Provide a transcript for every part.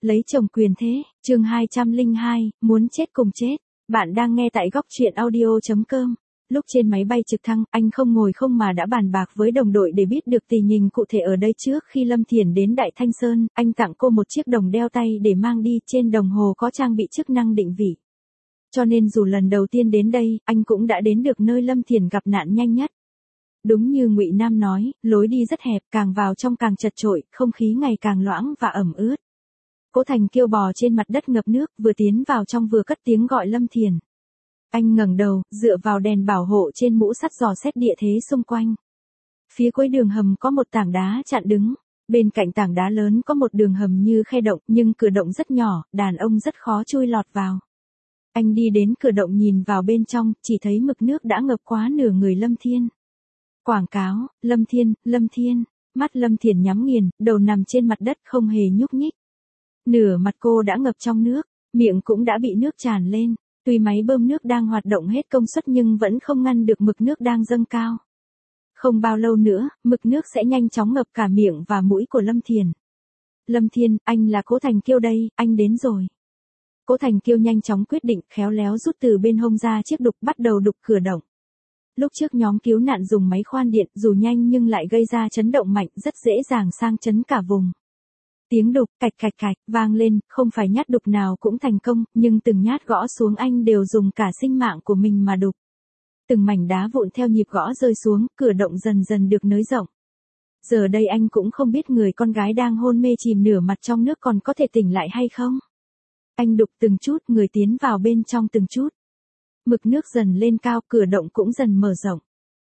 lấy chồng quyền thế, chương 202, muốn chết cùng chết. Bạn đang nghe tại góc truyện audio.com. Lúc trên máy bay trực thăng, anh không ngồi không mà đã bàn bạc với đồng đội để biết được tình hình cụ thể ở đây trước khi Lâm Thiển đến Đại Thanh Sơn, anh tặng cô một chiếc đồng đeo tay để mang đi, trên đồng hồ có trang bị chức năng định vị. Cho nên dù lần đầu tiên đến đây, anh cũng đã đến được nơi Lâm Thiển gặp nạn nhanh nhất. Đúng như Ngụy Nam nói, lối đi rất hẹp, càng vào trong càng chật chội, không khí ngày càng loãng và ẩm ướt. Cố Thành Kiêu bò trên mặt đất ngập nước, vừa tiến vào trong vừa cất tiếng gọi Lâm Thiển. Anh ngẩng đầu, dựa vào đèn bảo hộ trên mũ sắt dò xét địa thế xung quanh. Phía cuối đường hầm có một tảng đá chặn đứng, bên cạnh tảng đá lớn có một đường hầm như khe động, nhưng cửa động rất nhỏ, đàn ông rất khó chui lọt vào. Anh đi đến cửa động nhìn vào bên trong, chỉ thấy mực nước đã ngập quá nửa người Lâm Thiên. Quảng cáo, Lâm Thiên, Lâm Thiên, mắt Lâm Thiển nhắm nghiền, đầu nằm trên mặt đất không hề nhúc nhích. Nửa mặt cô đã ngập trong nước, miệng cũng đã bị nước tràn lên, tuy máy bơm nước đang hoạt động hết công suất nhưng vẫn không ngăn được mực nước đang dâng cao. Không bao lâu nữa, mực nước sẽ nhanh chóng ngập cả miệng và mũi của Lâm Thiển. Lâm Thiên, anh là Cố Thành Kiêu đây, anh đến rồi. Cố Thành Kiêu nhanh chóng quyết định, khéo léo rút từ bên hông ra chiếc đục, bắt đầu đục cửa động. Lúc trước nhóm cứu nạn dùng máy khoan điện, dù nhanh nhưng lại gây ra chấn động mạnh, rất dễ dàng sang chấn cả vùng. Tiếng đục, cạch cạch cạch, vang lên, không phải nhát đục nào cũng thành công, nhưng từng nhát gõ xuống anh đều dùng cả sinh mạng của mình mà đục. Từng mảnh đá vụn theo nhịp gõ rơi xuống, cửa động dần dần được nới rộng. Giờ đây anh cũng không biết người con gái đang hôn mê chìm nửa mặt trong nước còn có thể tỉnh lại hay không. Anh đục từng chút, người tiến vào bên trong từng chút. Mực nước dần lên cao, cửa động cũng dần mở rộng.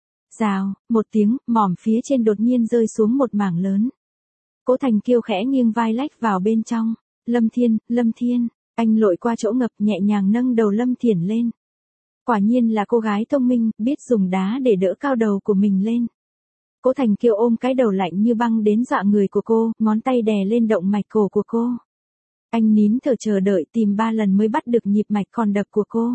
Rào, một tiếng, mỏm phía trên đột nhiên rơi xuống một mảng lớn. Cố Thành Kiêu khẽ nghiêng vai lách vào bên trong. Lâm Thiên, Lâm Thiên, anh lội qua chỗ ngập, nhẹ nhàng nâng đầu Lâm Thiển lên. Quả nhiên là cô gái thông minh, biết dùng đá để đỡ cao đầu của mình lên. Cố Thành Kiêu ôm cái đầu lạnh như băng đến dọa người của cô, ngón tay đè lên động mạch cổ của cô. Anh nín thở chờ đợi, tìm 3 lần mới bắt được nhịp mạch còn đập của cô.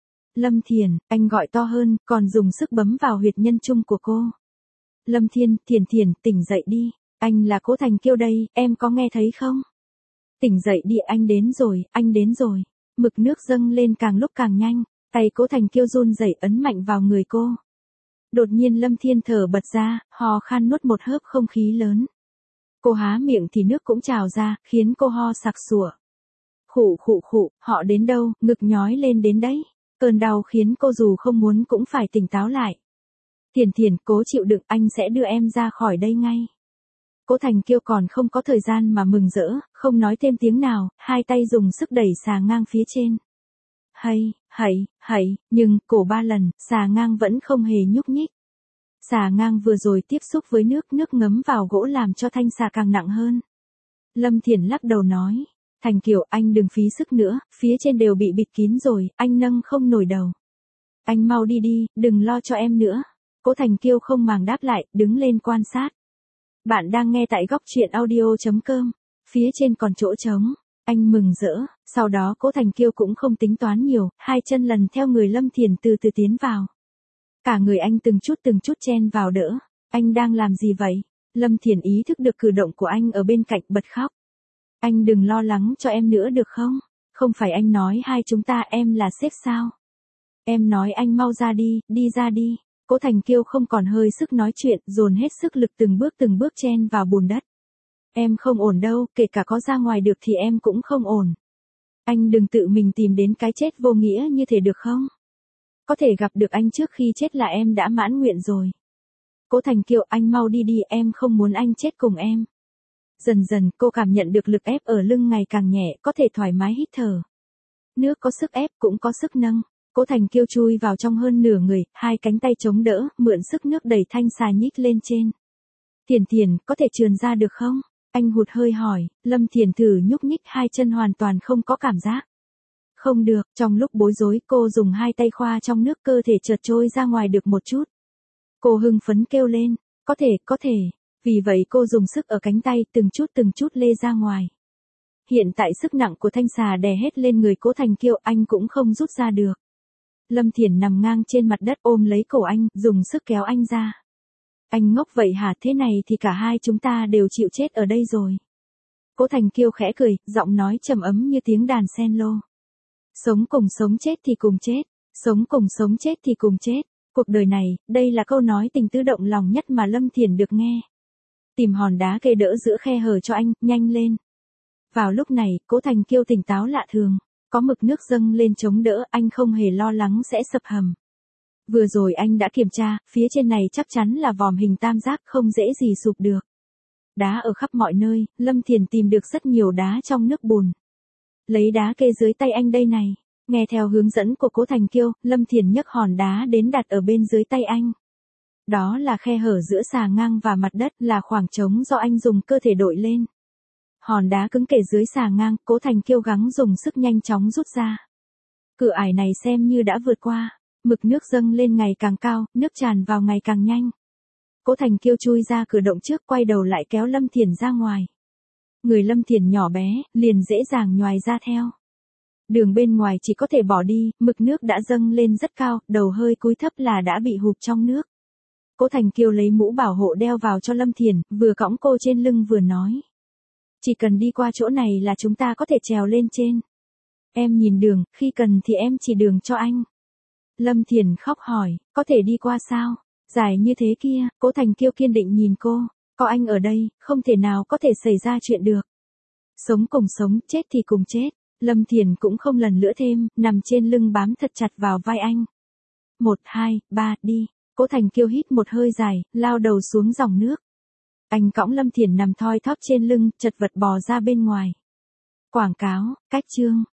Lâm Thiển, anh gọi to hơn, còn dùng sức bấm vào huyệt nhân trung của cô. Lâm Thiên, Thiển Thiển, tỉnh dậy đi. Anh là Cố Thành Kiêu đây, em có nghe thấy không? Tỉnh dậy đi, anh đến rồi, anh đến rồi. Mực nước dâng lên càng lúc càng nhanh, tay Cố Thành Kiêu run rẩy ấn mạnh vào người cô. Đột nhiên Lâm Thiên thở bật ra, ho khan nuốt một hớp không khí lớn. Cô há miệng thì nước cũng trào ra, khiến cô ho sặc sụa. Khụ khụ khụ, họ đến đâu, ngực nhói lên đến đấy. Cơn đau khiến cô dù không muốn cũng phải tỉnh táo lại. Thiển Thiển, cố chịu đựng, anh sẽ đưa em ra khỏi đây ngay. Cố Thành Kiêu còn không có thời gian mà mừng rỡ, không nói thêm tiếng nào, hai tay dùng sức đẩy xà ngang phía trên. Hẩy, nhưng cổ 3 lần, xà ngang vẫn không hề nhúc nhích. Xà ngang vừa rồi tiếp xúc với nước ngấm vào gỗ làm cho thanh xà càng nặng hơn. Lâm Thiển lắc đầu nói, Thành Kiều, anh đừng phí sức nữa, phía trên đều bị bịt kín rồi, anh nâng không nổi đầu. Anh mau đi đi, đừng lo cho em nữa. Cố Thành Kiêu không màng đáp lại, đứng lên quan sát. Bạn đang nghe tại góc truyện audio.com, phía trên còn chỗ trống. Anh mừng rỡ, sau đó Cố Thành Kiêu cũng không tính toán nhiều, hai chân lần theo người Lâm Thiển từ từ tiến vào. Cả người anh từng chút chen vào đỡ. Anh đang làm gì vậy? Lâm Thiển ý thức được cử động của anh ở bên cạnh bật khóc. Anh đừng lo lắng cho em nữa được không? Không phải anh nói hai chúng ta em là sếp sao? Em nói anh mau ra đi, đi ra đi. Cố Thành Kiêu không còn hơi sức nói chuyện, dồn hết sức lực từng bước chen vào bùn đất. Em không ổn đâu, kể cả có ra ngoài được thì em cũng không ổn. Anh đừng tự mình tìm đến cái chết vô nghĩa như thế được không? Có thể gặp được anh trước khi chết là em đã mãn nguyện rồi. Cố Thành Kiêu, anh mau đi đi, em không muốn anh chết cùng em. Dần dần cô cảm nhận được lực ép ở lưng ngày càng nhẹ, có thể thoải mái hít thở. Nước có sức ép cũng có sức nâng. Cố Thành Kiêu chui vào trong hơn nửa người, hai cánh tay chống đỡ, mượn sức nước đẩy thanh xà nhích lên trên. Thiển Thiển, có thể trườn ra được không? Anh hụt hơi hỏi. Lâm Thiển thử nhúc nhích, hai chân hoàn toàn không có cảm giác. Không được, trong lúc bối rối cô dùng hai tay khoa trong nước, cơ thể chợt trôi ra ngoài được một chút. Cô hưng phấn kêu lên, có thể. Vì vậy cô dùng sức ở cánh tay, từng chút lê ra ngoài. Hiện tại sức nặng của thanh xà đè hết lên người Cố Thành Kiêu, anh cũng không rút ra được. Lâm Thiển nằm ngang trên mặt đất ôm lấy cổ anh, dùng sức kéo anh ra. Anh ngốc vậy hả? Thế này thì cả hai chúng ta đều chịu chết ở đây rồi. Cố Thành Kiêu khẽ cười, giọng nói trầm ấm như tiếng đàn sen lô. Sống cùng sống chết thì cùng chết, sống cùng sống chết thì cùng chết. Cuộc đời này, đây là câu nói tình tứ động lòng nhất mà Lâm Thiền được nghe. Tìm hòn đá kê đỡ giữa khe hở cho anh, nhanh lên. Vào lúc này, Cố Thành Kiêu tỉnh táo lạ thường. Có mực nước dâng lên chống đỡ, anh không hề lo lắng sẽ sập hầm. Vừa rồi anh đã kiểm tra, phía trên này chắc chắn là vòm hình tam giác, không dễ gì sụp được. Đá ở khắp mọi nơi, Lâm Thiền tìm được rất nhiều đá trong nước bùn. Lấy đá kê dưới tay anh đây này. Nghe theo hướng dẫn của Cố Thành Kiêu, Lâm Thiền nhấc hòn đá đến đặt ở bên dưới tay anh. Đó là khe hở giữa xà ngang và mặt đất, là khoảng trống do anh dùng cơ thể đội lên. Hòn đá cứng kề dưới xà ngang, Cố Thành Kiêu gắng dùng sức nhanh chóng rút ra. Cửa ải này xem như đã vượt qua. Mực nước dâng lên ngày càng cao, nước tràn vào ngày càng nhanh. Cố Thành Kiêu chui ra cửa động trước, quay đầu lại kéo Lâm Thiền ra ngoài. Người Lâm Thiền nhỏ bé, liền dễ dàng nhoài ra theo. Đường bên ngoài chỉ có thể bỏ đi, mực nước đã dâng lên rất cao, đầu hơi cúi thấp là đã bị hụp trong nước. Cố Thành Kiêu lấy mũ bảo hộ đeo vào cho Lâm Thiền, vừa cõng cô trên lưng vừa nói. Chỉ cần đi qua chỗ này là chúng ta có thể trèo lên trên. Em nhìn đường, khi cần thì em chỉ đường cho anh. Lâm Thiền khóc hỏi, có thể đi qua sao? Dài như thế kia, Cố Thành Kiêu kiên định nhìn cô. Có anh ở đây, không thể nào có thể xảy ra chuyện được. Sống cùng sống, chết thì cùng chết. Lâm Thiền cũng không lần nữa thêm, nằm trên lưng bám thật chặt vào vai anh. 1, 2, 3, đi. Cố Thành Kiêu hít một hơi dài, lao đầu xuống dòng nước. Anh cõng Lâm Thiền nằm thoi thóp trên lưng, chật vật bò ra bên ngoài. Quảng cáo, cách chương.